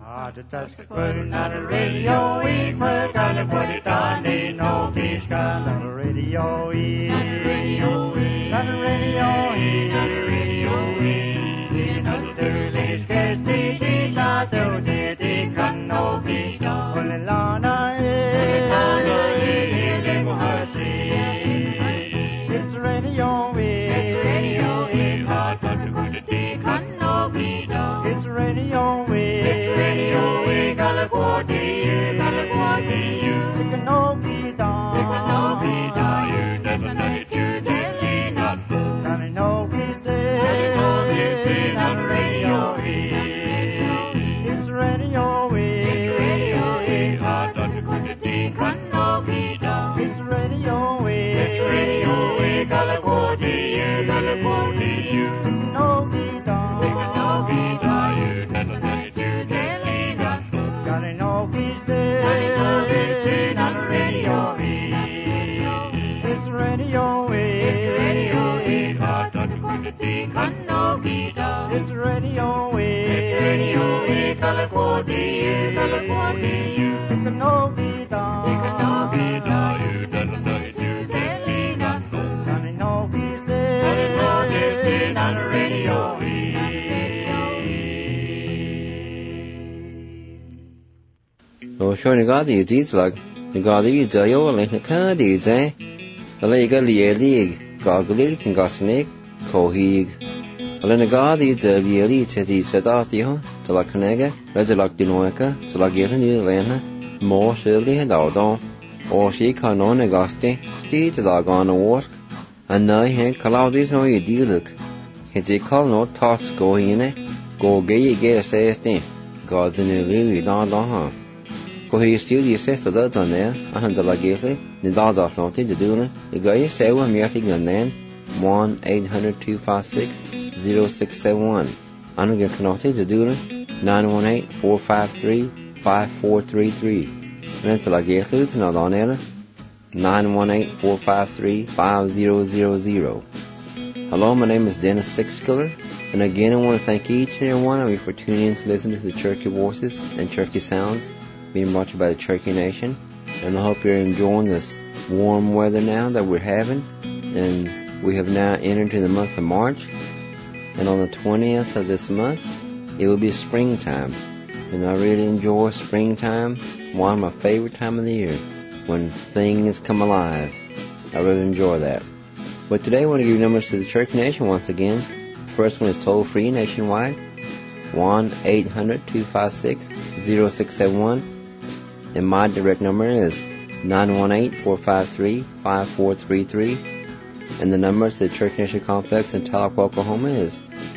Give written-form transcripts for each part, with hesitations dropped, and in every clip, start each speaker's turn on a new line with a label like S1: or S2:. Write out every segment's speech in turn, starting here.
S1: Radio E, Mercale Politani, no Pisca, Radio E, Radio E, Radio E, Radio E, Nasterlis, Gesti, Tita, Dodi, Cano, Vita, Polilana E, Lemohasi. It's Radio E, it's Radio E, hard but to go to the Cano, Vita. It's Radio E, it's Radio E, Galaguati, you, Tikanogi da, you never know to telling us. Kananogi's dead, on Radio E. It's Radio E, it's Radio E, hard not to go to the Kanogi da. It's Radio E, it's Radio E, Galaguati, you, Tikanogi da, you never know to telling us. Kananogi's dead, on Radio E. It's Radio E, it's Radio E, hard not to go to the Kanogi da. It's Radio E, it's Radio E, Galaguati, you, Tikanogi da, you never know to telling us. Kananogi's dead, on Radio E.
S2: Rồi cho người ta thì chỉ là người ta thì giờ yêu là người ta thì thế, là cái lìa đi, có cái lý thì có sinh khổ hi, là người ta thì giờ lìa đi thì sẽ ta thì ho, sẽ là cái này cái, là sẽ là tiền hoa cái, sẽ là cái như vậy ha, mua sẽ lý đầu đó, ở sĩ khả năng này có tí thì là còn work, anh nói hết kalau đi thôi đi được, hiện chỉ có nó thoughts go hi này, go cái sẽ tí, có gì nữa lý đó ha. Cô hi still đi xét từ đó tới nè, anh ta là ghét đấy, nên đó là nó thì được nữa, cái gái sẽ qua miếng thì gần nè, 1-800-256-0671, anh cái nó thì được nữa, 918-453-5433, nên là ghét đấy thì nó đó nè, 918-453-5000. Hello, my name is Dennis Sixskiller, and again I want to thank each and every one of you for tuning in to listen to the Cherokee Voices and Cherokee Sounds, being brought to you by the Cherokee Nation. And I hope you're enjoying this warm weather now that we're having. And we have now entered into the month of March. And on the 20th of this month, it will be springtime. And I really enjoy springtime, one of my favorite time of the year, when things come alive. I really enjoy that. But today I want to give you numbers to the Cherokee Nation once again. The first one is toll-free nationwide, 1-800-256-0671. And my direct number is 918-453-5433. And the number to the Cherokee Nation Complex in Tahlequah, Oklahoma is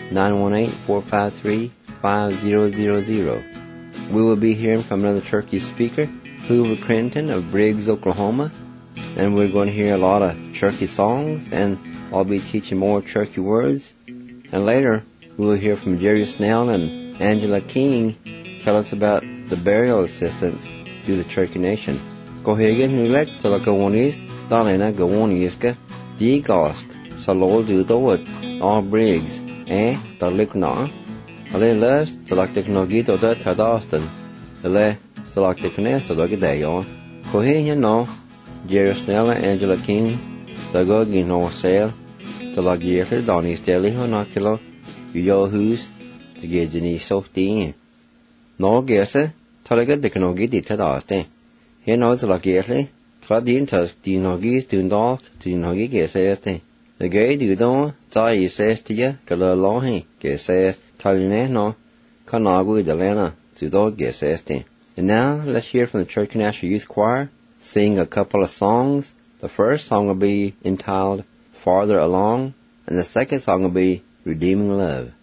S2: 918-453-5000. We will be hearing from another Cherokee speaker, Hoover Crenton of Briggs, Oklahoma. And we're going to hear a lot of Cherokee songs, and I'll be teaching more Cherokee words. And later, we will hear from Jerry Snell and Angela King tell us about the burial assistance to the Cherokee Nation. Go ahead and let to the Gowonis, Dalena Gowoniska, Degosk, Salol do the wood, all Briggs, the Licknaw, a little less to like the Nogito de Tadaston, a le to like the Knest to look at day on. Go ahead, you know, Jerry Snell and Angela King, the Gogin or Sale, to like years, Donny's Deli, Honoculo, you who's to get Jenny Softy. No guesser. Talaga de Kanogi di Tadaste. He knows the Lagerly, Cladin to Dinogis do not to Dinogi Geseste. The gay do don't, Zai says to ya, Galalohi, Geses, Talineno, Kanagu de Lena, to dog Geseste. And now let's hear from the Cherokee National Youth Choir, sing a couple of songs. The first song will be entitled Farther Along, and the second song will be Redeeming Love.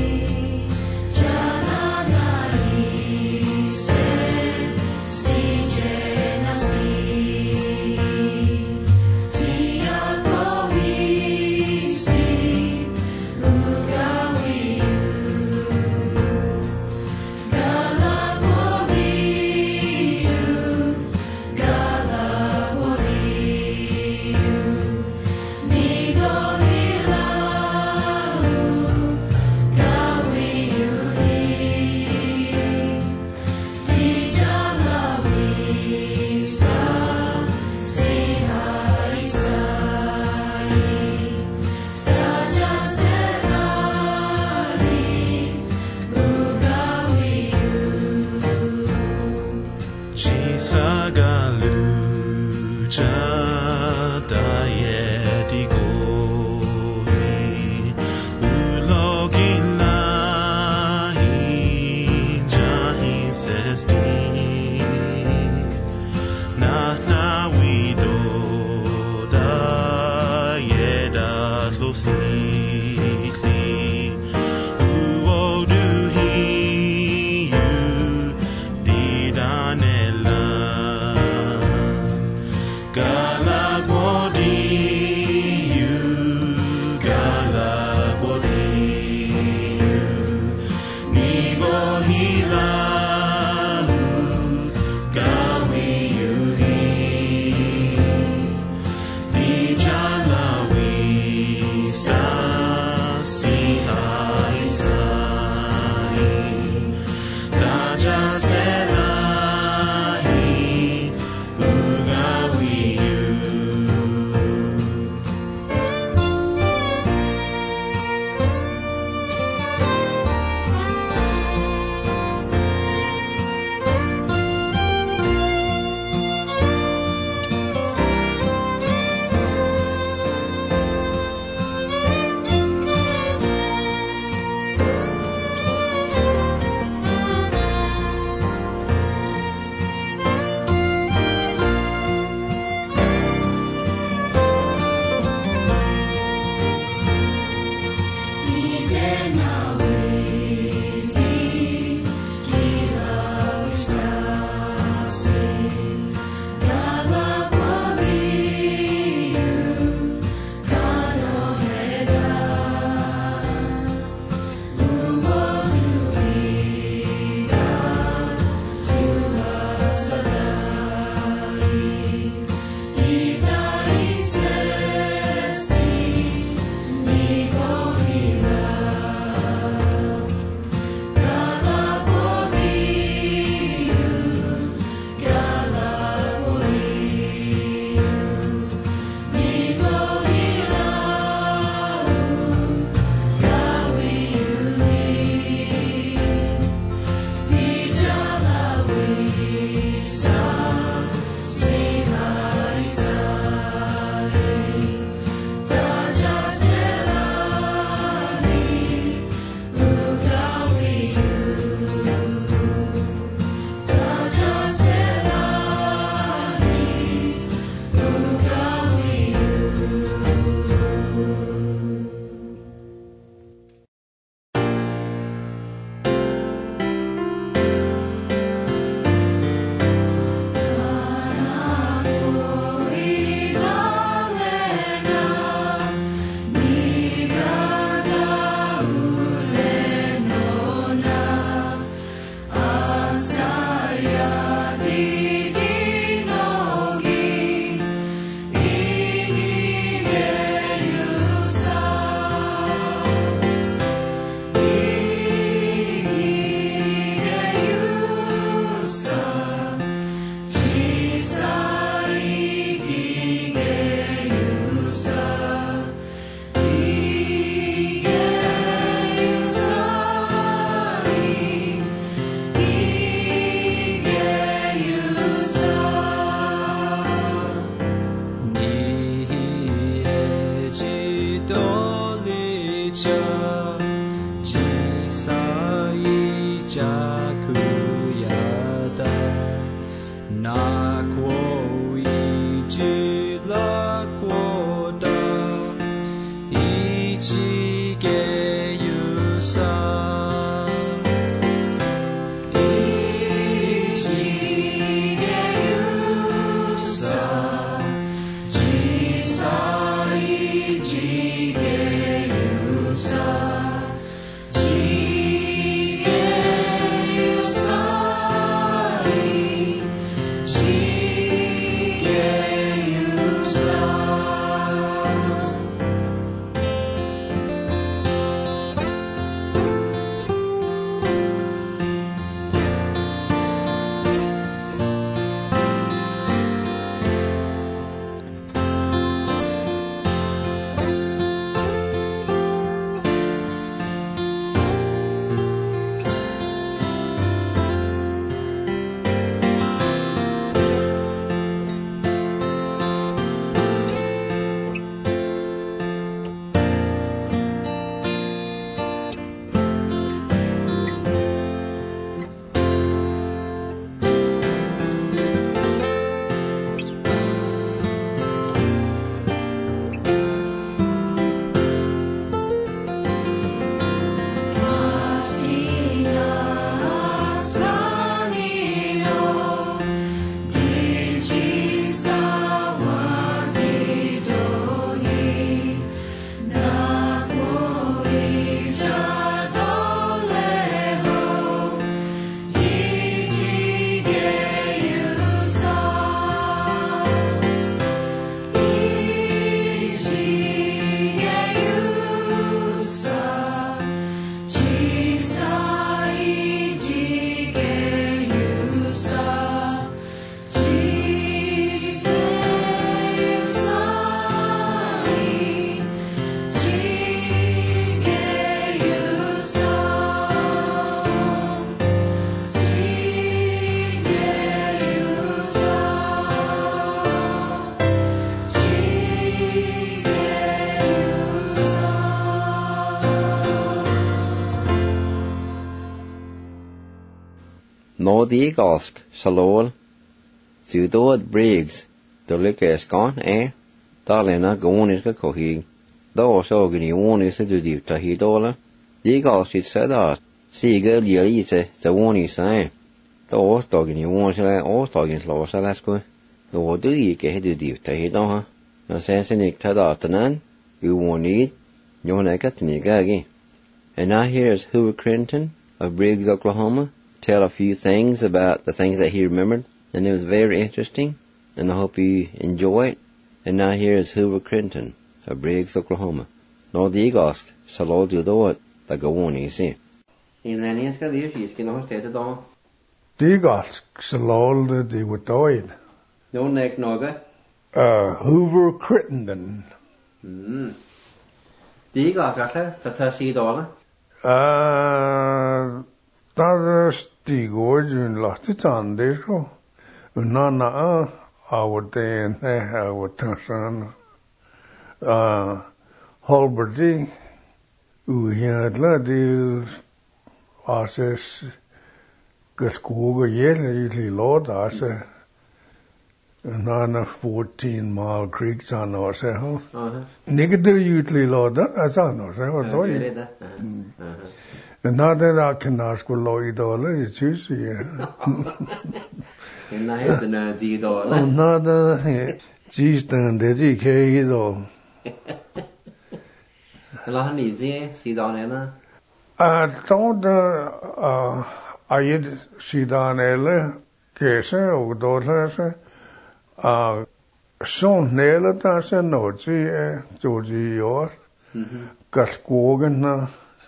S3: Stay Jesus.
S2: No the Eaglesk, Salol, Zudod Briggs, the Lucascon, Darlena Goniska Kohig, though so gini one is to do Tahidola, the Eagles should set us, see girl Yelite, the one is saying, though Doggy one shall all doggins law shall ask her, or do ye get to do Tahidon, no sense in it Tadatanan, you won't need, you won't get to Nigagi. And now here's Hoover Crinton of Briggs, Oklahoma, tell a few things about the things that he remembered, and it was very interesting, and I hope you enjoy it. And now here's Hoover Crinton of Briggs, Oklahoma. No the Eaglesk, Salol do do it, the go on, you see. In the next year, she's going to stay on.
S3: The Eaglesk, Salol, the Watoid.
S2: No neck noga.
S3: Hoover Crittenden.
S2: The Eaglesk, $30.
S3: Daar is die gooi in laatste aan deze. Na oude oude zijn. Holberty, uhiadla die als is geskogen jullie lot als na 14 mile creeks aan ons hè. Niet de jullie lot dat aan ons hè wat doe je? En na dat kan als $1 je choose je.
S2: En na het na $10.
S3: Na dat cheese dan de je zo.
S2: Là hắn đi gì xí đòn này nè.
S3: Trong ai xí đòn này là cái gì ở đó là son này là ta sẽ nói gì cho gì ở cái skogen na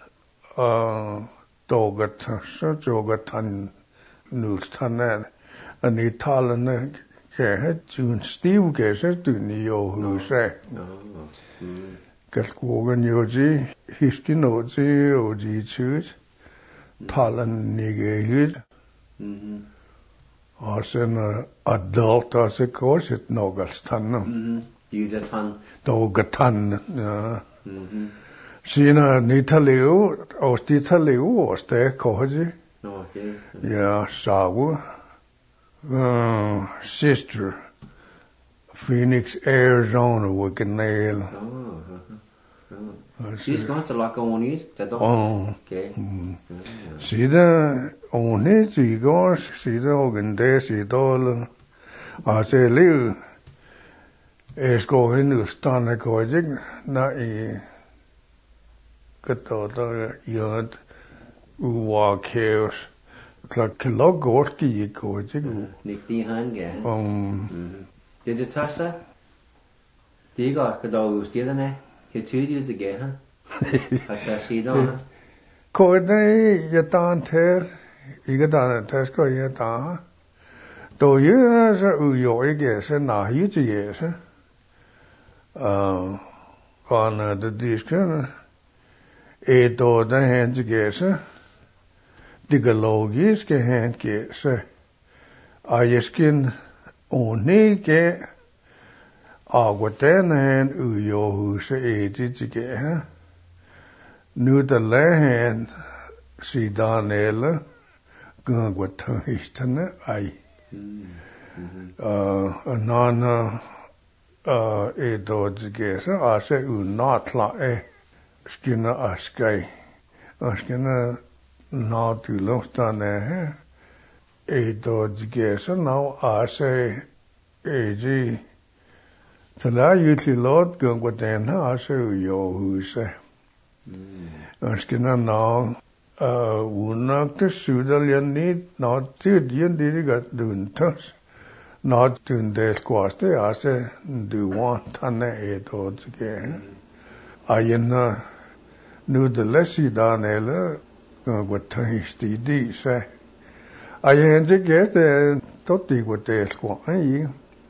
S3: togat så togat han nulstanen en Italien cái hết chun stiv cái gì tu nhiều huset. Kalkogen yoji, hiskin oji, oji chus, talan nigehid. Asen adult ase korset nogalstanna.
S2: Dugatan.
S3: Dogatan. Sina nitaleu, ostitaleu, oste koji. Ja, sagu. Sister. Phoenix, Arizona, Wickanail.
S2: She's got to like on it. Okay.
S3: See the on it, she goes, see the organ there, see the I say, Liu, is going to stand a coaching, not a good daughter, yard, who walk here, like Kilogorski coaching.
S2: Nick the hand, yeah. Did you touch that? Did you got the dog who's still in there? He 2 years ago, huh? I see that.
S3: Coordinate your tanter, you get on a test, go your ta. Do you as a uyo, guess, and now you to yes, on the disc, eight or the hands guess, the galogis can hand guess, I skin only get. Agwaten han uyo huse tige nu the land sidanele gangwatan histane ai nana edodige ase unatla skina askai askina na tulostane edodige now ase eji Tala usually Lord going with them, I say, yo, who say, Askina now, not the Sudal you need, not to you did got doing touch, not to the squash, I say, do want Tana 8 odds again. I knew the lessy down Ella, what tasty D say. I had to guess the Totti with the squash.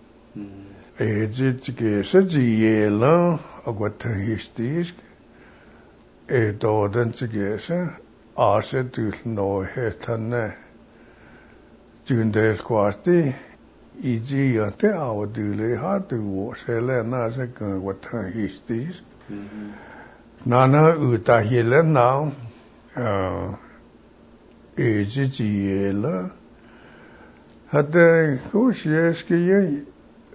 S3: Edit Gesa agwata histisk Edoden Gesa Ase dul no hetane Jundes Quasti Iji yate awadule hatu wasele nase agwata histisk Nana utahile now Eji Giela Hadde koshieske je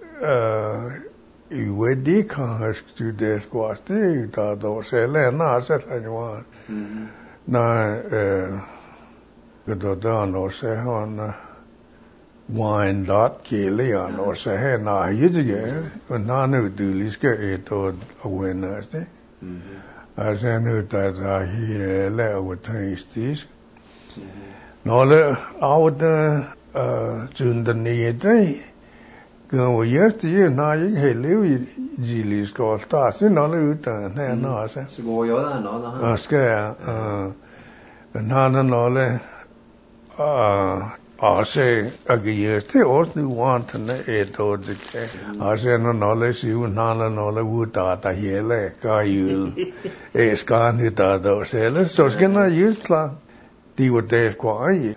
S3: wedi kan studere kvaste ta do sele na setlanwan. Na gododa no se han wine dot kele no se he na yige na nu duliske eto awareness. As I knew that he let with tasties. No, I would soon the need. Go yesterday, now you live Gilly's called stars in all the time. No, I said,
S2: Så jag där nå.
S3: ska jag nole I say again the only want to it or the I say no knowledge you nana nole wuta hele kayul skan hita do sele so skena yusla de var der kwai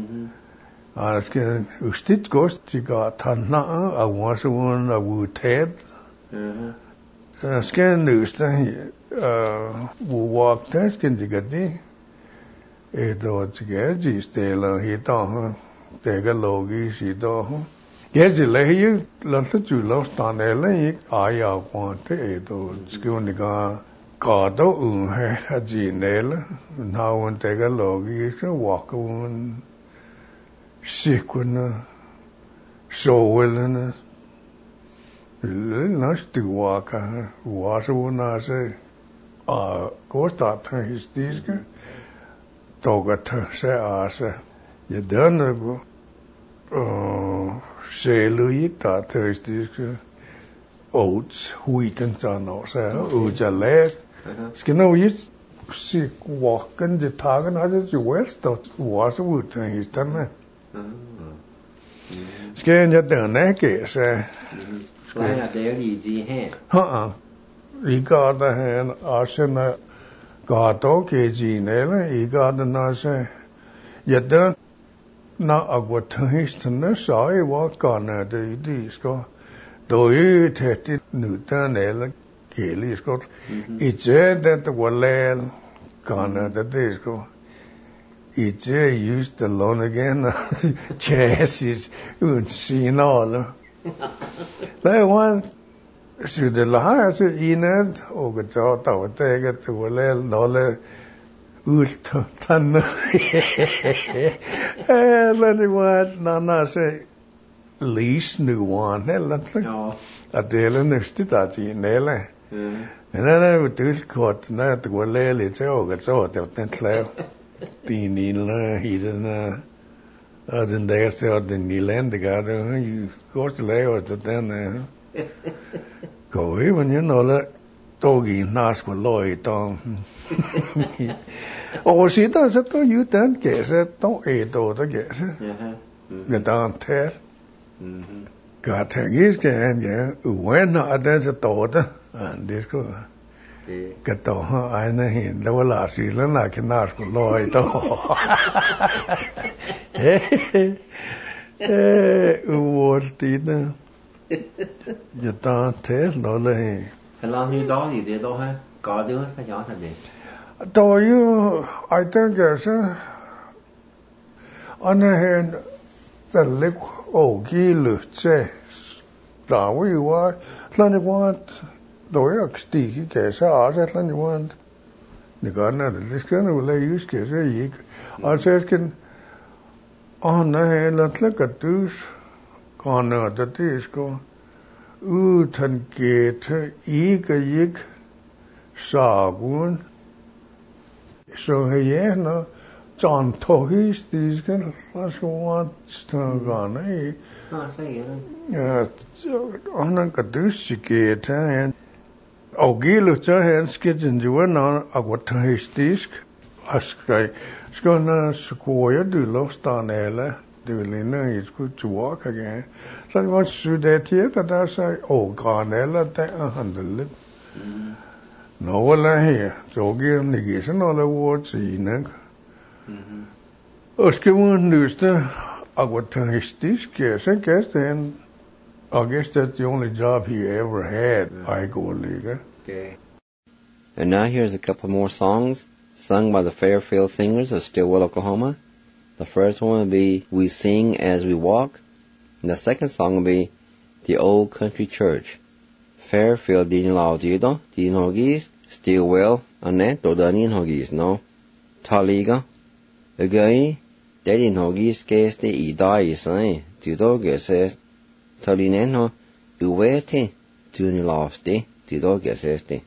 S3: skal ustit gost tiga tanna a wasun a wutet skal nusta wo walk der skin digadi edo tiga stela hita tega logi sido Yes, lehi lanta julo stanele ik aya kwante edo skuniga kado unhe ajinele na un tega logi so wakun sikuna sowelena nas tu waka wasu na se kosta histiske togata se ase je derne Selu ta tøystiske oats wheaten tan også uja læst skal nu just se walken de tagen har det jo west was ud til histerne skal jeg denne ikke så
S2: Nej, det er lige de her.
S3: I går der hen også går dog eller I går den også jeg den na agwatahistana sai wa kana de disko do tæt nu den eller kelisko ikke det walel kana de disko ikke used alone again chassis un signal der var så det la så indet og så der var det walel nolle Ult tanna. Eller vad nana se lis nu one eller
S2: Ja.
S3: Att det är nästigt att i nele. Men det är väl kort när det går lite så att det inte klär. Din inla hiden att den där så att den niländiga det ju går till lägga det den. Gå ju men ju nolla togi nasko loiton. Og siden så tog jo den gæse, dog år der gæse. Men der er en tæt. Gartangiske han, ja, uvenner af den så dårte. Det skulle Kan dog have ejne hen, der var Lars Island, der kan nasko løg dog. Uvortidende. Ja, der er tæt noget her.
S2: Eller nu dag i det då her. Gør det jo for jeg det.
S3: Der var jo, I tænker så, og hen, der ligger og gilde til, der var jo, sådan det var, der var jo stige gasse, også sådan det var, det gør det skal nu lade jyske, så ikke, og så skal, og hen, der ligger dus, grønner, det skal, uden gætte, ikke, sagen, så her når John Tohis de skal også stærkere ikke ja og han kan dykke til og gilde så han skal den jo når agwatistisk skal når skoje du loftan eller det vil inde i skulle talk igen så det var studiet der så og granella der handlet no la her så giver negation all awards ine og skal man lyste agwatistisk så gæsten I guess that's the only job he ever had I go league.
S2: Okay. And now here's a couple more songs sung by the Fairfield Singers of Stillwell, Oklahoma. The first one will be We Sing As We Walk, and the second song will be The Old Country Church. Fairfield din lao jido, din hogis, still well, anet do danin hogis, no? Taliga, agay, dadin hogis case the idai say, jido geses, talineno, uwete, tuni losti, jido gesesti.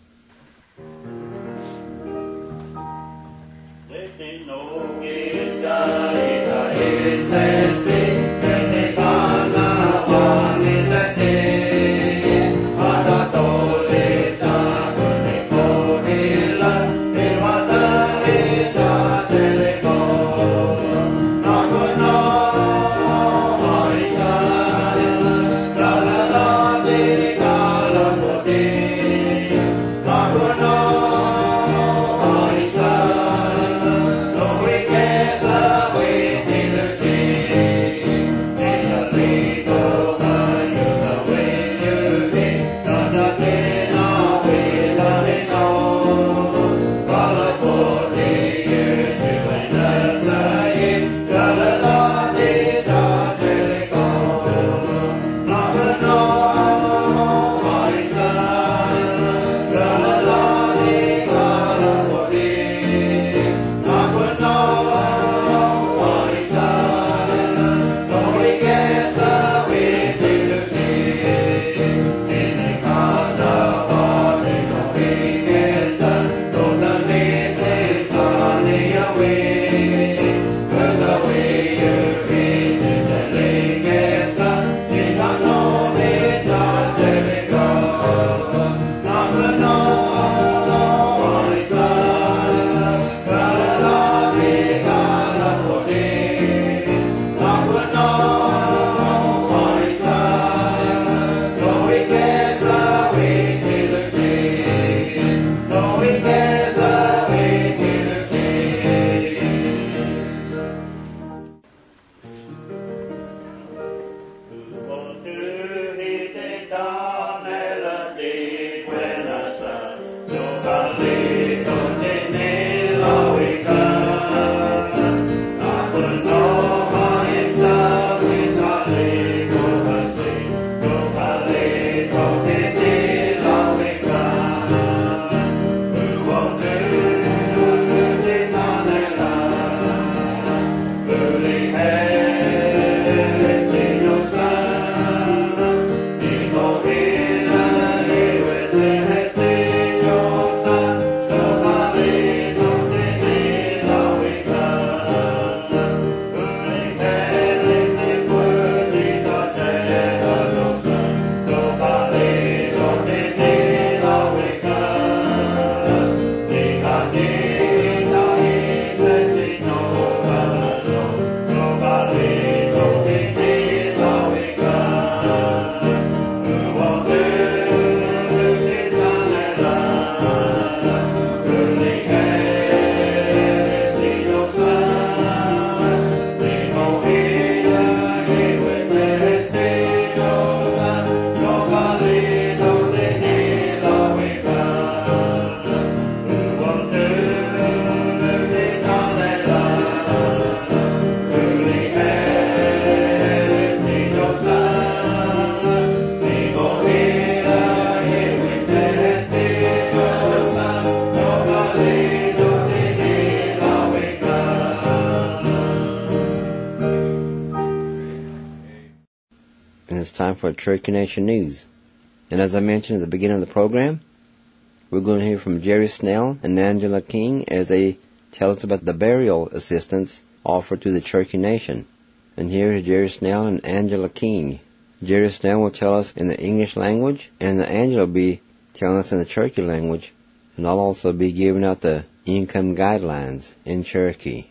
S2: Time for Cherokee Nation News. And as I mentioned at the beginning of the program, we're going to hear from Jerry Snell and Angela King as they tell us about the burial assistance offered to the Cherokee Nation. And here is Jerry Snell and Angela King. Jerry Snell will tell us in the English language, and Angela will be telling us in the Cherokee language, and I'll also be giving out the income guidelines in Cherokee.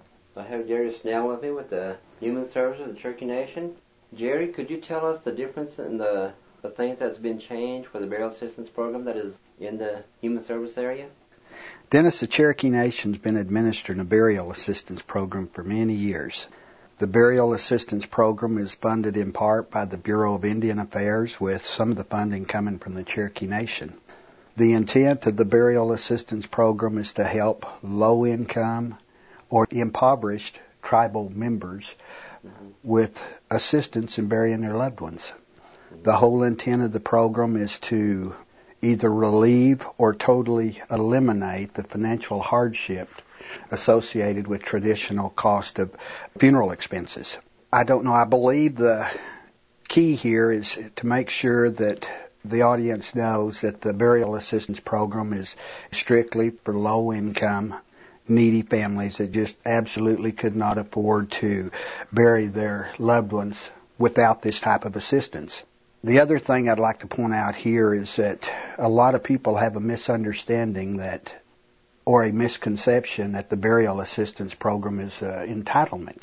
S2: I have Jerry Snell with me with the Human Services of the Cherokee Nation. Jerry, could you tell us the difference in the things that's been changed for the burial assistance program that is in the Human Service area?
S4: Dennis, the Cherokee Nation's been administering a burial assistance program for many years. The burial assistance program is funded in part by the Bureau of Indian Affairs, with some of the funding coming from the Cherokee Nation. The intent of the burial assistance program is to help low-income or impoverished tribal members with assistance in burying their loved ones. The whole intent of the program is to either relieve or totally eliminate the financial hardship associated with traditional cost of funeral expenses. I don't know, I believe the key here is to make sure that the audience knows that the burial assistance program is strictly for low-income, needy families that just absolutely could not afford to bury their loved ones without this type of assistance. The other thing I'd like to point out here is that a lot of people have a misunderstanding that, or a misconception that the burial assistance program is entitlement.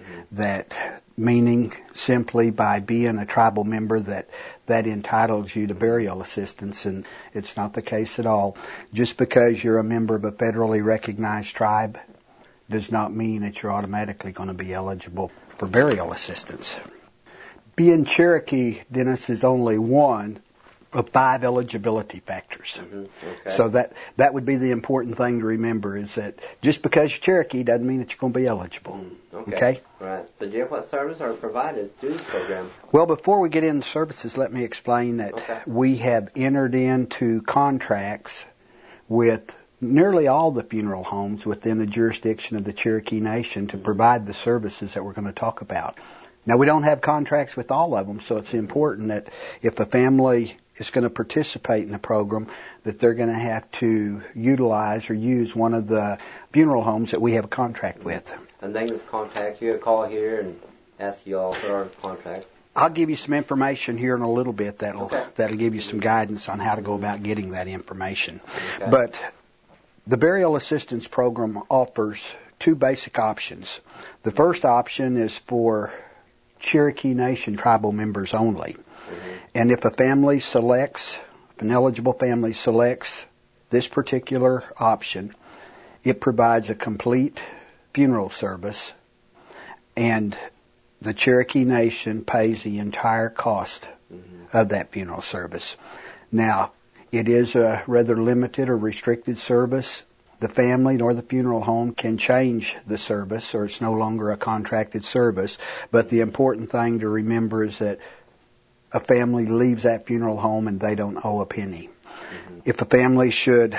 S4: That meaning simply by being a tribal member that entitles you to burial assistance, and it's not the case at all. Just because you're a member of a federally recognized tribe does not mean that you're automatically going to be eligible for burial assistance. Being Cherokee, Dennis, is only one of 5 eligibility factors.
S2: Okay.
S4: So that would be the important thing to remember, is that just because you're Cherokee doesn't mean that you're going to be eligible. Okay?
S2: Right. So, Jeff, what services are provided through this program?
S4: Well, before we get into services, let me explain that we have entered into contracts with nearly all the funeral homes within the jurisdiction of the Cherokee Nation to provide the services that we're going to talk about. Now, we don't have contracts with all of them, so it's important that if a family is going to participate in the program, that they're going to have to utilize or use one of the funeral homes that we have a contract with.
S2: And they can just contact you, call here and ask you all for our contract.
S4: I'll give you some information here in a little bit that'll give you some guidance on how to go about getting that information.
S2: Okay.
S4: But the burial assistance program offers 2 basic options. The first option is for Cherokee Nation tribal members only. And if an eligible family selects this particular option, it provides a complete funeral service, and the Cherokee Nation pays the entire cost of that funeral service. Now, it is a rather limited or restricted service. The family nor the funeral home can change the service, or it's no longer a contracted service. But the important thing to remember is that a family leaves that funeral home and they don't owe a penny. If a family should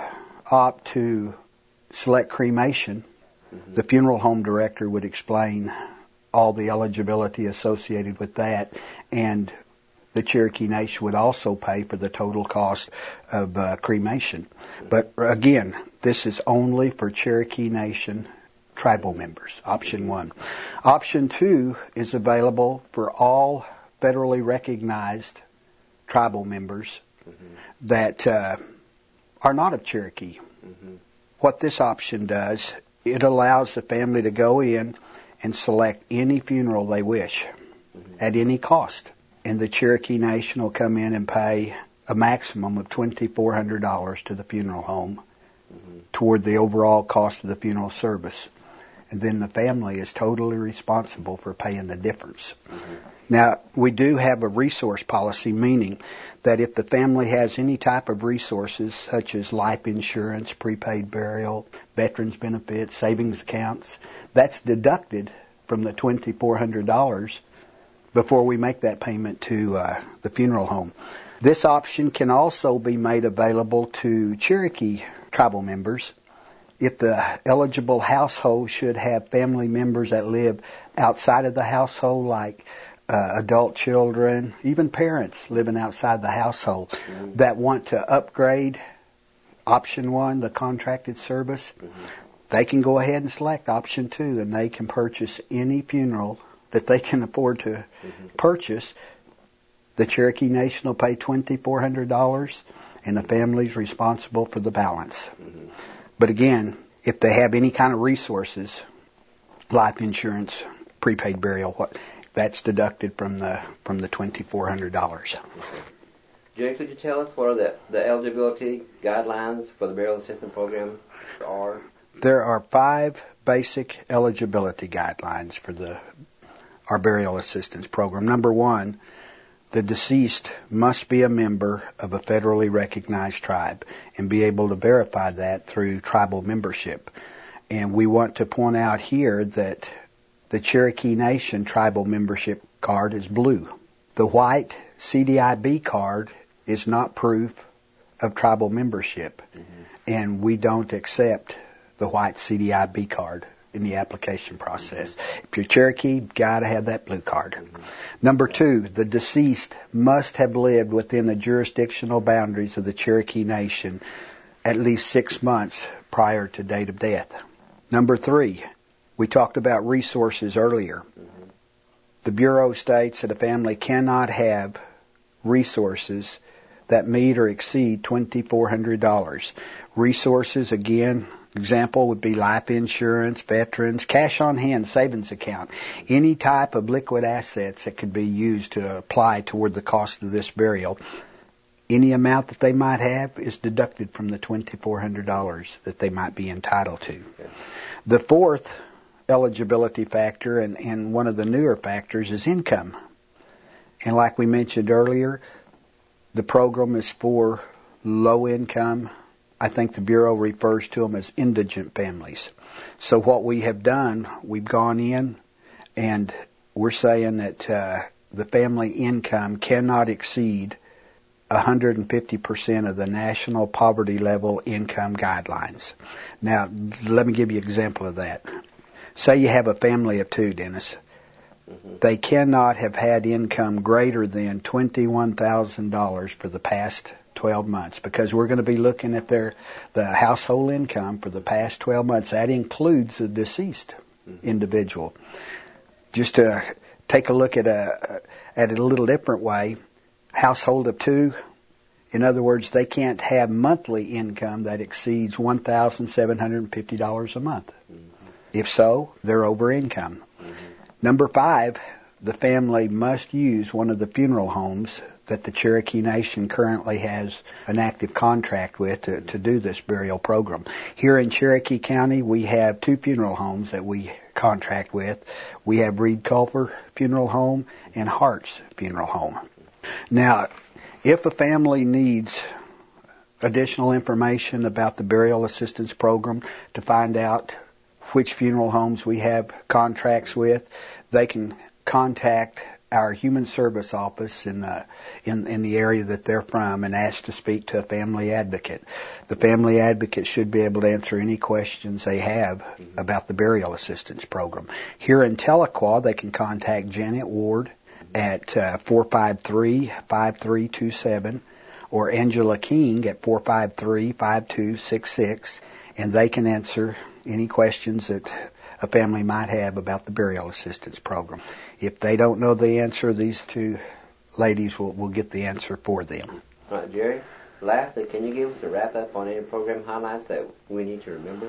S4: opt to select cremation, the funeral home director would explain all the eligibility associated with that, and the Cherokee Nation would also pay for the total cost of cremation. But again, this is only for Cherokee Nation tribal members, option 1. Option 2 is available for all federally recognized tribal members that are not of Cherokee. What this option does, it allows the family to go in and select any funeral they wish at any cost. And the Cherokee Nation will come in and pay a maximum of $2,400 to the funeral home toward the overall cost of the funeral service. And then the family is totally responsible for paying the difference. Now, we do have a resource policy, meaning that if the family has any type of resources, such as life insurance, prepaid burial, veterans benefits, savings accounts, that's deducted from the $2,400 before we make that payment to the funeral home. This option can also be made available to Cherokee tribal members if the eligible household should have family members that live outside of the household, like adult children, even parents living outside the household that want to upgrade option 1, the contracted service. They can go ahead and select option 2, and they can purchase any funeral that they can afford to purchase. The Cherokee Nation will pay $2,400, and the family's responsible for the balance. But again, if they have any kind of resources, life insurance, prepaid burial, that's deducted from the $2,400.
S2: Jerry, could you tell us what are the eligibility guidelines for the burial assistance program are?
S4: There are 5 basic eligibility guidelines for our burial assistance program. Number 1, the deceased must be a member of a federally recognized tribe and be able to verify that through tribal membership. And we want to point out here that the Cherokee Nation tribal membership card is blue. The white CDIB card is not proof of tribal membership, and we don't accept the white CDIB card in the application process. If you're Cherokee, you've got to have that blue card. Number 2, the deceased must have lived within the jurisdictional boundaries of the Cherokee Nation at least 6 months prior to date of death. Number 3, we talked about resources earlier. The Bureau states that a family cannot have resources that meet or exceed $2,400. Resources, again, example would be life insurance, veterans, cash on hand, savings account, any type of liquid assets that could be used to apply toward the cost of this burial. Any amount that they might have is deducted from the $2,400 that they might be entitled to. The fourth eligibility factor, and one of the newer factors, is income. And like we mentioned earlier, the program is for low income. I think the Bureau refers to them as indigent families. So what we have done, we've gone in and we're saying that the family income cannot exceed 150% of the national poverty level income guidelines. Now, let me give you an example of that. Say you have a family of 2, Dennis. They cannot have had income greater than $21,000 for the past 12 months, because we're going to be looking at the household income for the past 12 months. That includes the deceased individual. Just to take a look at it a little different way, household of 2, in other words, they can't have monthly income that exceeds $1,750 a month. If so, they're over income. Number 5, the family must use one of the funeral homes that the Cherokee Nation currently has an active contract with to do this burial program. Here in Cherokee County, we have 2 funeral homes that we contract with. We have Reed Culver Funeral Home and Hart's Funeral Home. Now, if a family needs additional information about the burial assistance program to find out which funeral homes we have contracts with, they can contact our human service office in the area that they're from and ask to speak to a family advocate. The family advocate should be able to answer any questions they have about the burial assistance program. Here in Tahlequah, they can contact Janet Ward at 453-5327 or Angela King at 453-5266, and they can answer any questions that a family might have about the burial assistance program. If they don't know the answer, these 2 ladies will get the answer for them.
S2: All right, Jerry, lastly, can you give us a wrap-up on any program highlights that we need to remember?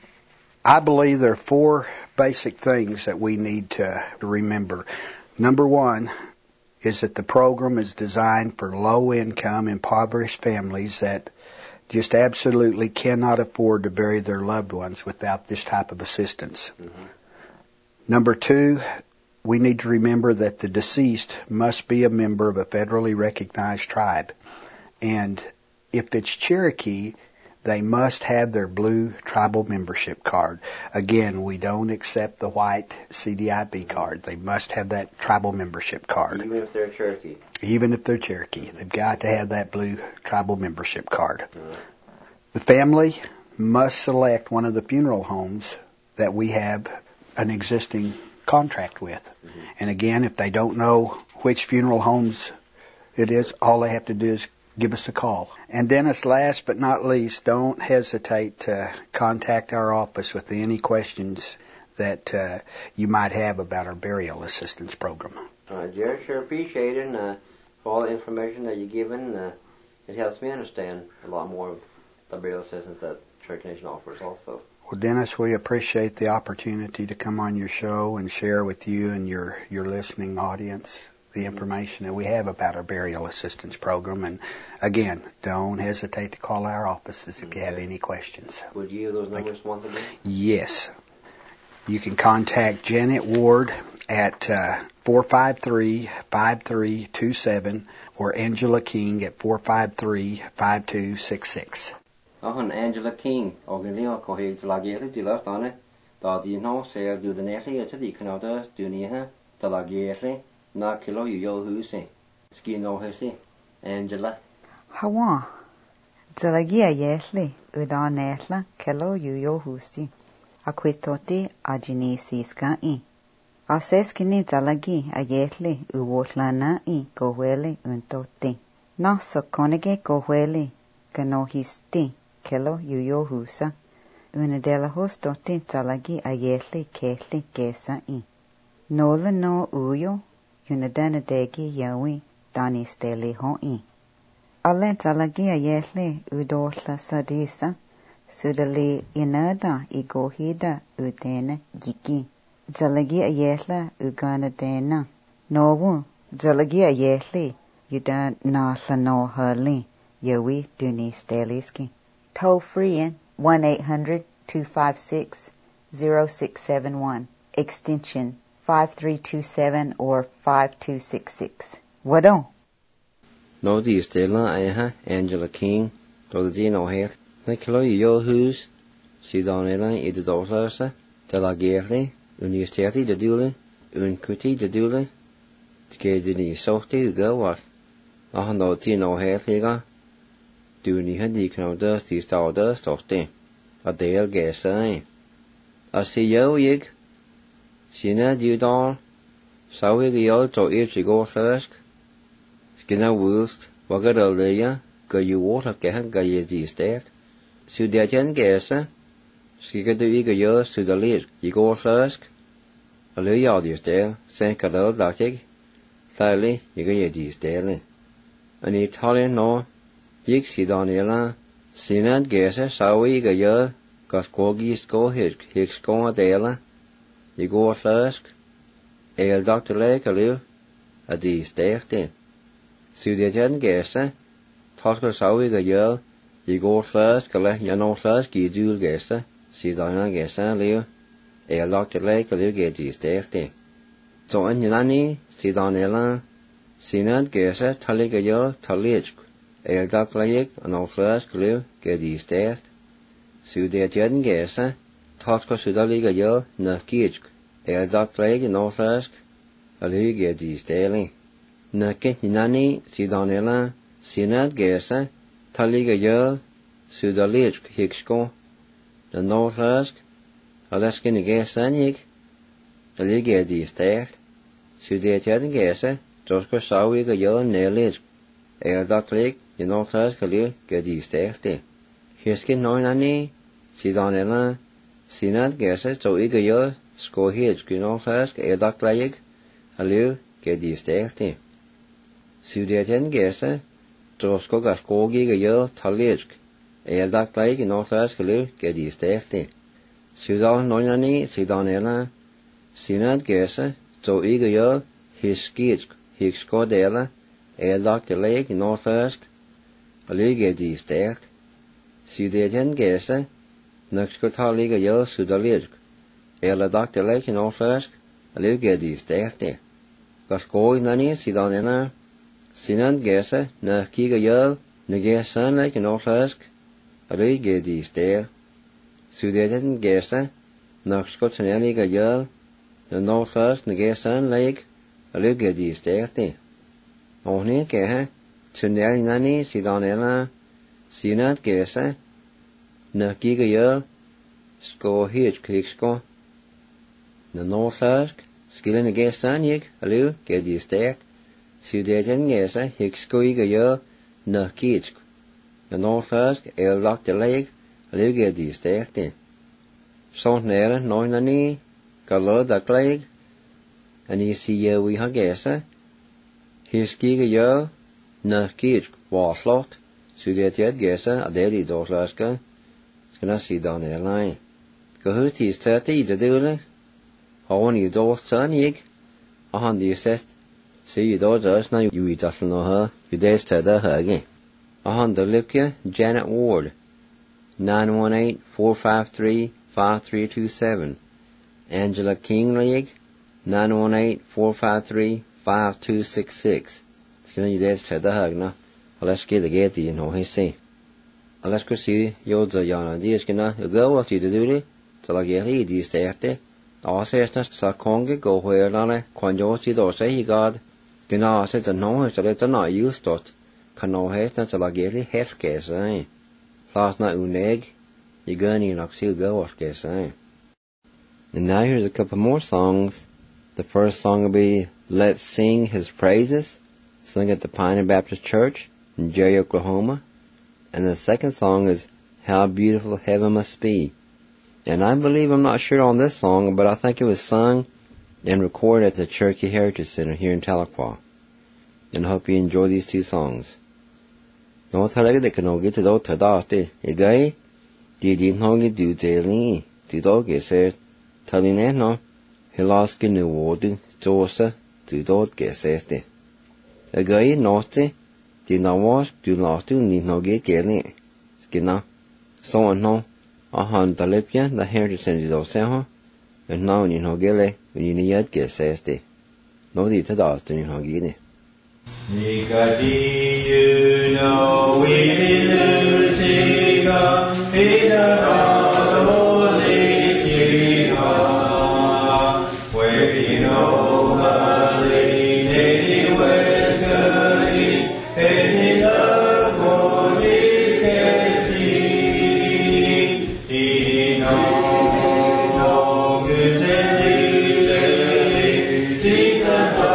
S4: I believe there are 4 basic things that we need to remember. Number 1 is that the program is designed for low-income, impoverished families that just absolutely cannot afford to bury their loved ones without this type of assistance. Number 2, we need to remember that the deceased must be a member of a federally recognized tribe. And if it's Cherokee, they must have their blue tribal membership card. Again, we don't accept the white CDIB card. They must have that tribal membership card.
S2: Even if they're Cherokee?
S4: Even if they're Cherokee. They've got to have that blue tribal membership card. The family must select one of the funeral homes that we have an existing contract with. And again, if they don't know which funeral homes it is, all they have to do is give us a call. And Dennis, last but not least, don't hesitate to contact our office with any questions that you might have about our burial assistance program.
S2: Jerry, sure appreciate it, and for all the information that you've given, it helps me understand a lot more of the burial assistance that Cherokee Nation offers also.
S4: Well, Dennis, we appreciate the opportunity to come on your show and share with you and your listening audience the information that we have about our burial assistance program. And again, don't hesitate to call our offices if you have any questions.
S2: Would you give those numbers once again?
S4: Yes. You can contact Janet Ward at 453-5327 or Angela King at 453-5266.
S2: Ahon Angela King of Leo Kohig Lagere di last on it. Da di no se do the netly at the Canada do near the Lagere na kilo yo huse. Ski no huse. Angela.
S5: Hawa. Zalagia yesli uda netla kilo yo husti. Aquitoti ajinisi skai. Aseskini zalagi ayetli uwotlana I gohweli untoti. Na sokonige gohweli ganohisti kelo yuyohusa. Unadela hostoti zalagi ayetli ketli gesa I. Nola no uyo unadana degi yawi dani steli ho I. Ale zalagi ayetli udotla sadisa. Sudali inada igohida udena giki. Zalagi ayetla ugana dena. Nowu zalagi ayetli yuda na lano hurli yawi duni steliski. Toll free in 1-800-256-0671 extension 5327 or 5266. Wado?
S2: No di stela ayha Angela King do the no het. Na kilo yo hus si donela I de dosa de la guerre universiteti de dule un kuti de dule tke de ni sorti go wat han do ti no het liga du ni hadi kan do sti sta do sorti a del gesa a si yo yig sina du don sau yig yo to ich go first skina wust wagadal leya go you water ke ga ye di stat su de jen gesa ski du I go yo su de lir I go first a le ya di stat sen ka do da chig tali I go ye di stat an Italian no yig si Daniela sinad gesa sau I go yo got kogis go hik go adela I go first el Dr. Lake a le a di stat su de jen gesa Tosco sau I go yo I go first kale ya no first gi dul gesa si dana gesa leo el Dr. Lake leo ge di state so an yanani si danela sinad gesa tali go yo talich el Dr. Lake no first leo ge di state su de jen gesa Tosco su dali go yo na gich el Dr. Lake no first leo ge di state na ke yanani si danela sinad gesa Taliga yell, Sudalich, Hicksko, the Northhusk, Alaskan Gasanik, the Liga di State, Sudated Gasa, Josko Sawiga yell Nellich, Duck Lake, the Northhusk, Liga di State. Hiskin Noinani, Sidanella, Sinat Gasa, so Iga yell, Sko Hitch, Northhusk, Duck Lake, Liga di State. Sudated Gasa, Josko Gaskogi Gayel Talisk, Eldak Lake in Northwest Galu, Gedi Stefti. Sudan Noinani, Sidanella, Sinad Gesa, So Igayel, Hiskitsk, Hikskodela, Eldak the Lake in Northwest, Alu Gedi Steft. Sudajan Gesa, Nuxkotali Gayel Sudalisk, Eldak the Lake in Northwest, Alu Gedi Stefti. Gaskogi Nani, Sidanella, Sinad gesa na kiga yel na gesan like an orfask a re gedi stair Sudetan gesa na skotaneli ga yel na norfask na gesan like a re gedi stair te ohne ke ha tunel nani sidanela Sinad gesa na kiga yel sko hit kliksko na norfask skillen gesan yek a re gedi stair Sudetan gesa hikskoi ga yo na kitsk. Na northhusk el lak de leg luge di stekte. Sont nere noinani galo da leg an I si yo wi ha gesa. Hiski ga yo na kitsk waslot. Sudetan gesa adeli dorslaska. Skana si dan erlai. Gehut is 30 de dule. Hawan I dorsan ik. Ahan di set See you does now you eat us no her, you days to the huggy. Lucia Janet Ward 918-453-5327. Angela King League 918-453-5266. It's gonna you days to the hug now. Let's get the gate you know he see. Alaskasi Yoda Yana Diskina, a girl what you do, Talageri, these day, Osesta sa Kongi go where Lana, Quanjosi do say God, Gina said no, so that's not used to it. Cano has not Talageri, half case, eh? Last night uneg, you gurney and Oxil go off case, eh? And now here's a couple more songs. The first song will be Let's Sing His Praises, sung at the Pioneer Baptist Church in Jerry, Oklahoma. And the second song is How Beautiful Heaven Must Be. And I believe, I'm not sure on this song, but I think it was sung and recorded at the Cherokee Heritage Center here in Tahlequah. And I hope you enjoy these two songs. No talaga de kano get do tadaste. Igay di din hongi du teli. Di doge se taline no. Hilaski nu wodu josa du dot geseste. Igay note di na was du latu ni no get geli. Skina. So no. Ahan talipya the Heritage Center do seho. And now ni no gele ni ni yat geseste. No di tadaste ni no gini.
S1: Nikati, you know, we will take up in the Holy Spirit, where you know the lady was going, and in the Holy Spirit, he no good and Jesus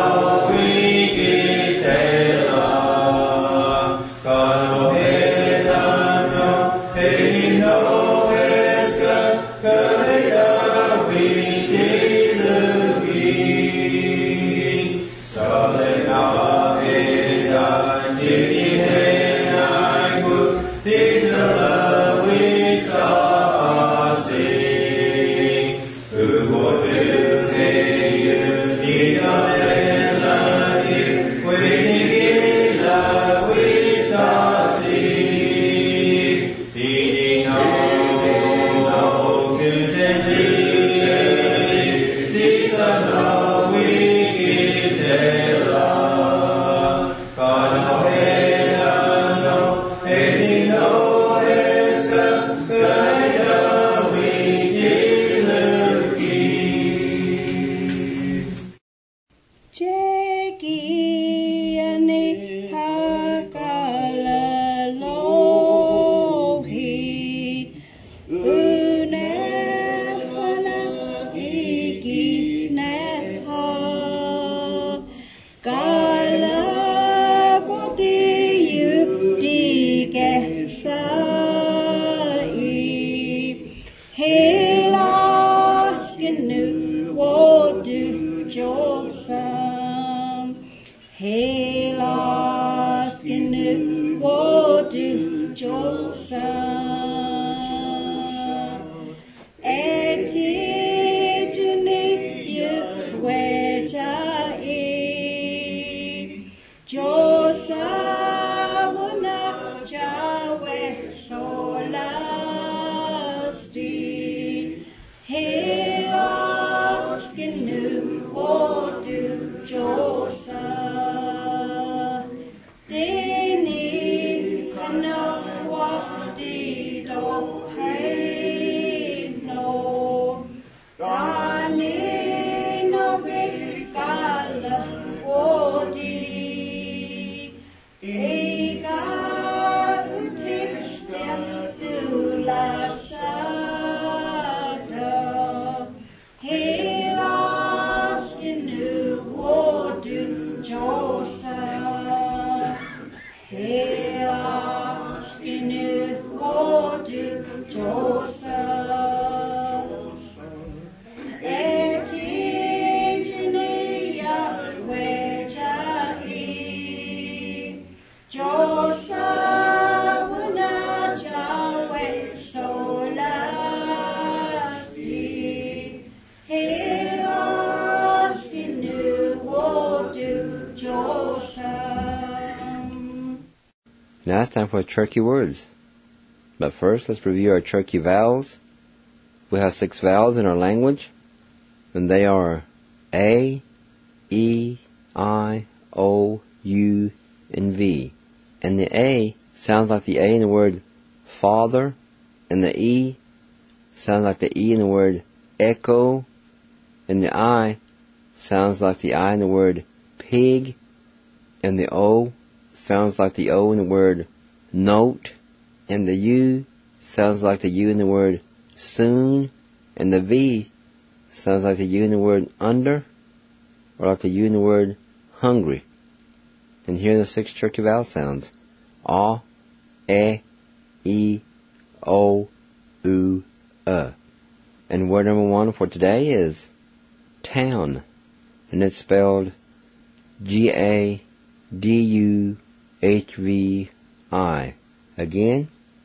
S2: Now it's time for Cherokee words. But first, let's review our Cherokee vowels. We have 6 vowels in our language, and they are A, E, I, O, U, and V. And the A sounds like the A in the word father, and the E sounds like the E in the word echo, and the I sounds like the I in the word pig, and the O sounds like the O in the word note, and the U sounds like the U in the word soon, and the V sounds like the U in the word under, or like the U in the word hungry. And here are the 6 Cherokee vowel sounds: A, E, O, U, And word number 1 for today is town, and it's spelled G-A-D-U-H-V-I. Again,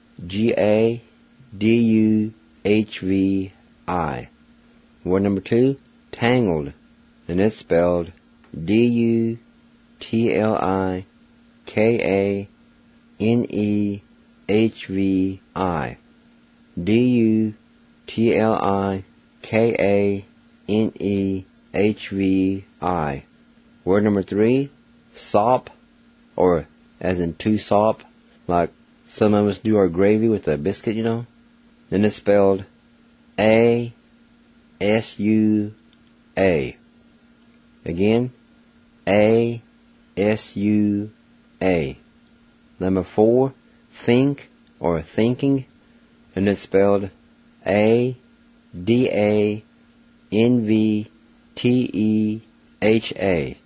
S2: G-A-D-U-H-V-I. Word number 2, tangled, and it's spelled D-U-T-L-I-K-A-N-E-H-V-I. D-U-T-L-I-K-A-N-E-H-V-I. Word number 3, sop, or as in two sop, like some of us do our gravy with a biscuit, you know. And it's spelled A-S-U-A. Again, A-S-U-A. Number 4, think, or thinking, and it's spelled A-D-A-N-V-T-E-H-A.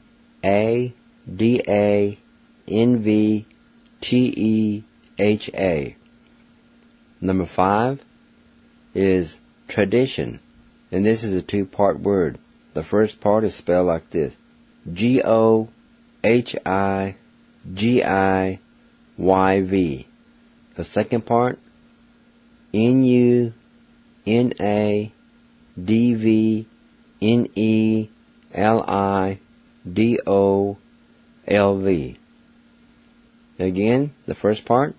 S2: A-D-A-N-V-T-E-H-A. Number 5 is tradition, and this is a 2-part word. The first part is spelled like this: G-O-H-I-G-I-Y-V. The second part, N-U-N-A-D-V-N-E-L-I-D-O-L-V. Again, the first part,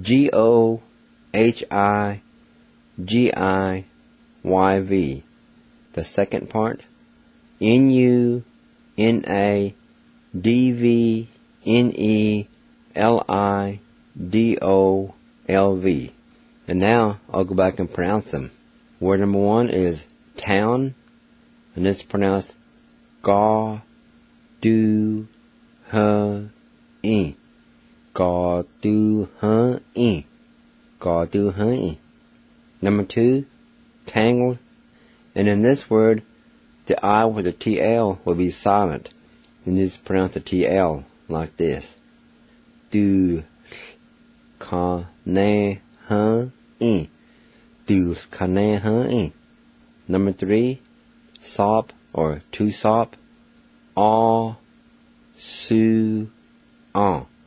S2: G-O-H-I-G-I-Y-V. The second part, N-U-N-A-D-V-N-E-L-I-D-O-L-V. And now I'll go back and pronounce them. Word number 1 is town, and it's pronounced Ga-du-huh-i. Ga-du-huh-i. Ga-du-huh-i. Number 2, tangled, and in this word, the I with the TL will be silent, and it's pronounced the TL like this: Du-ka-ne-huh-i. Du-ka-ne-huh-i. Number 3, sop, or two sop, Ah-su-an.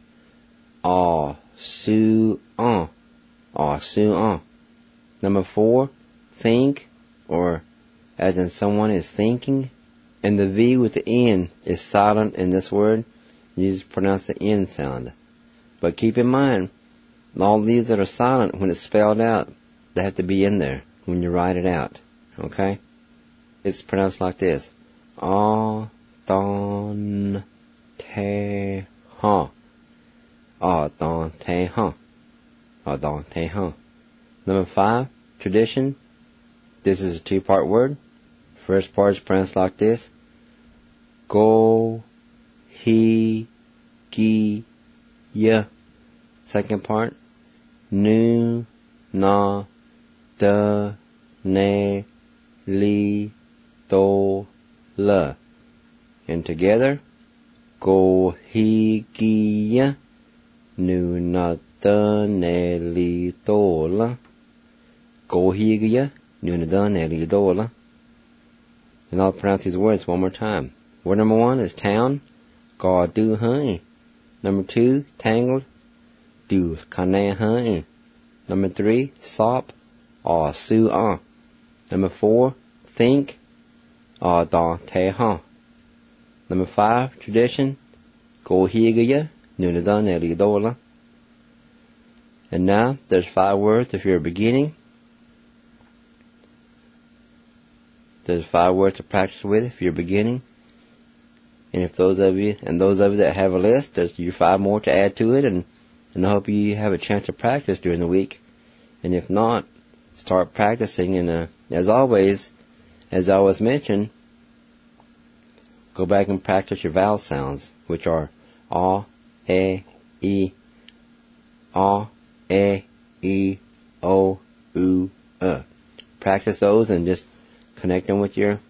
S2: Ah-su-an. Ah-su-an. Number 4, think, or as in someone is thinking, and the V with the N is silent in this word. You just pronounce the N sound. But keep in mind, all these that are silent, when it's spelled out, they have to be in there when you write it out. Okay? It's pronounced like this: Ah-don-te-ha. Ah-don-te-ha. Ah-don-te-ha. Number 5, tradition. This is a 2-part word. First part is pronounced like this: Go-he-gi-ya. Second part, Nu-na-da-ne-li-do-la. And together, Go-he-gi-ya, Nu-na-da-ne-li-do-la. Go-he-gi-ya, Nu-na-da-ne-li-do-la. And I'll pronounce these words one more time. Word number 1 is town, Ga-du-huh-i. Number 2, tangled, Du-ka-ne-huh-i. Number 3, sop, Ah-su-an. Number 4, think, Ah-don-te-ha. Number 5, tradition, Go-he-gi-ya, Nu-na-da-ne-li-do-la. And now, there's 5 words if you're beginning. There's 5 words to practice with if you're beginning. And if those of you that have a list, there's your 5 more to add to it, and And I hope you have a chance to practice during the week. And if not, start practicing. And as always, as I always mention, go back and practice your vowel sounds, which are A, E, A, E, O, U, Practice those and just connect them with your,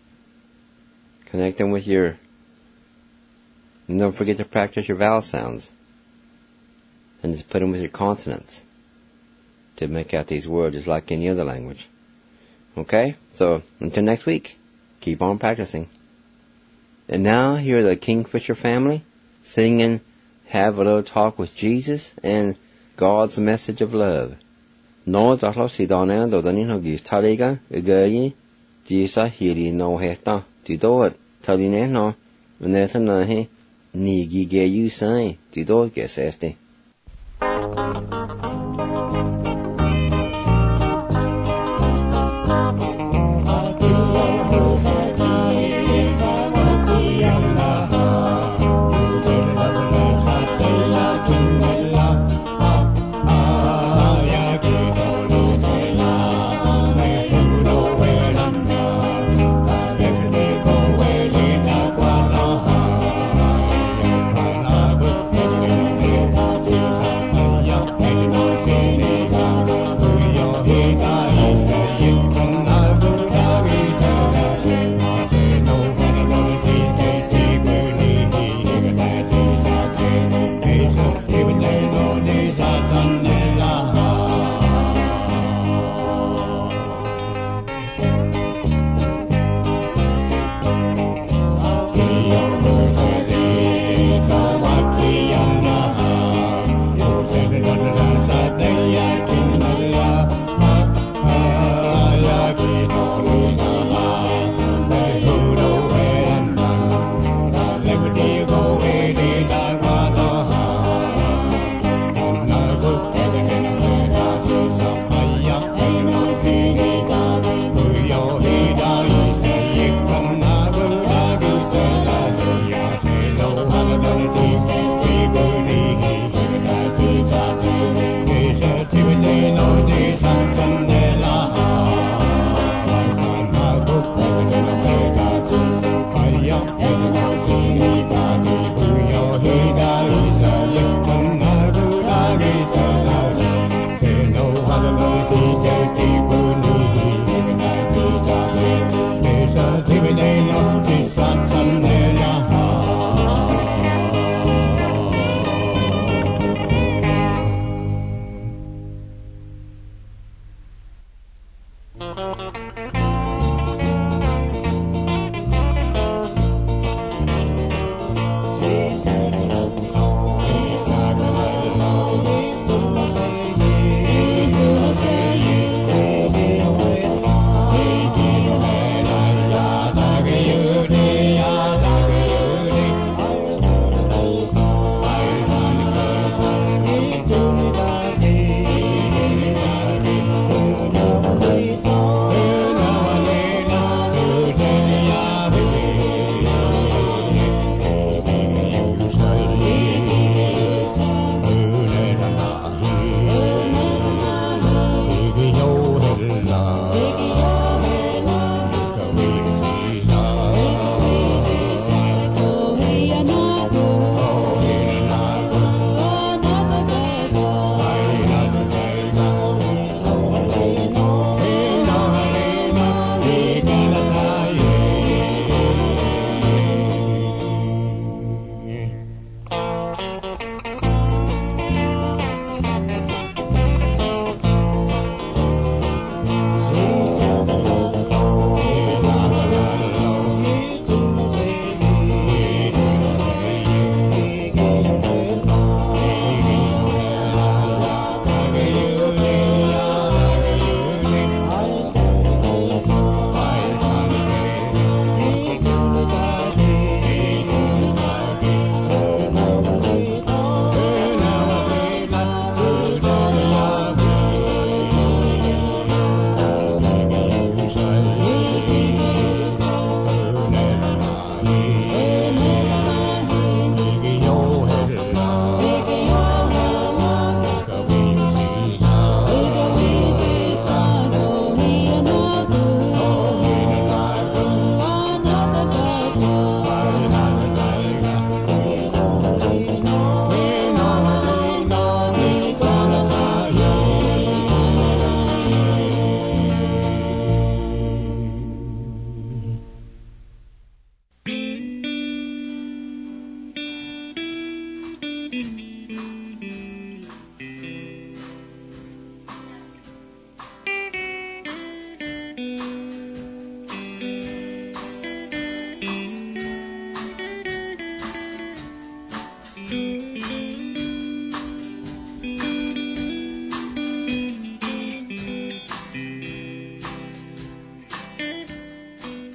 S2: and don't forget to practice your vowel sounds. And just put them with your consonants to make out these words just like any other language. Okay? So, until next week, keep on practicing. And now, here are the Kingfisher family singing Have a Little Talk with Jesus and God's Message of Love. No dahlo si dana do dani no gis taliga agayi jisa hiri no heta ti do taline no neta na he ni gige you sai ti do ges este.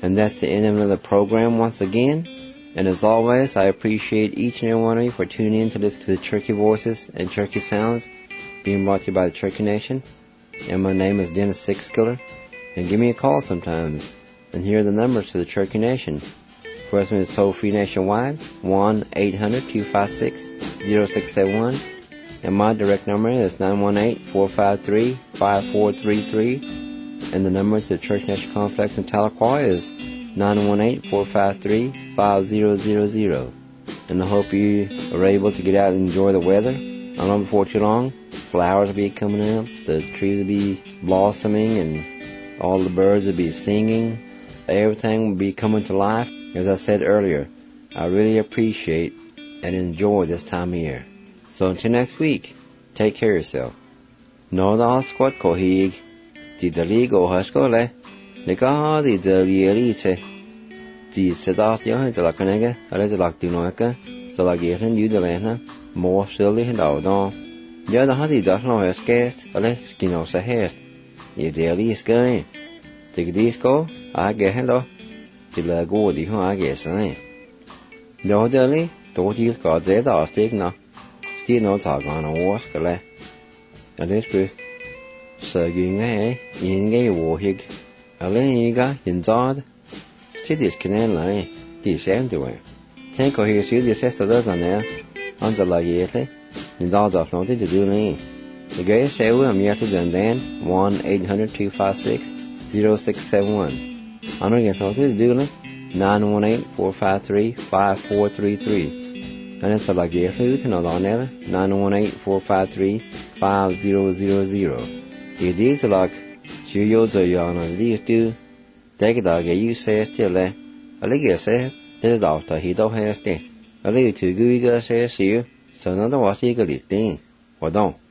S2: And that's the end of another program once again. And as always, I appreciate each and every one of you for tuning in to listen to the Cherokee Voices and Cherokee Sounds being brought to you by the Cherokee Nation. And my name is Dennis Sixskiller. And give me a call sometimes. And here are the numbers to the Cherokee Nation. First one is toll-free nationwide, 1-800-256-0671. And my direct number is 918-453-5433. And the number to the Cherokee Nation Complex in Tahlequah is 918-453-5000. And I hope you are able to get out and enjoy the weather. I don't know before too long, flowers will be coming up, the trees will be blossoming, and all the birds will be singing. Everything will be coming to life. As I said earlier, I really appreciate and enjoy this time of year. So until next week, take care of yourself. No da squat ko hig, di dali go haskole, le ka di dali elite. Di sedas yo de la kanega, ale de la dinoka, so la geten you de lena, more silly and out. Ja da hadi das no es gest, ale skino sa hest. Di dali is going. Dig disco, I get hello. Til la gå de har jeg sig. Då deli, då de skal det der stigna. Stig no tagan og skale. Jeg det spøg. Så gynge af, inge wo hig. Alle iga inzad. Sidis kanalai, de sendte way. Tænk og her sidis sesta der der. Andre la jætle. In da no det du ne. The guy say we am yet to dan 1-800-256-0671. I'm going to get to do it. 918-453-5433. And it's about your food to know on there. 918-453-5000. It is like, you do your on these two. Take it out, you say still there. I think you say, the doctor, he don't have stay. I think to go, you say, see you. So another was eagerly thing. Or don't.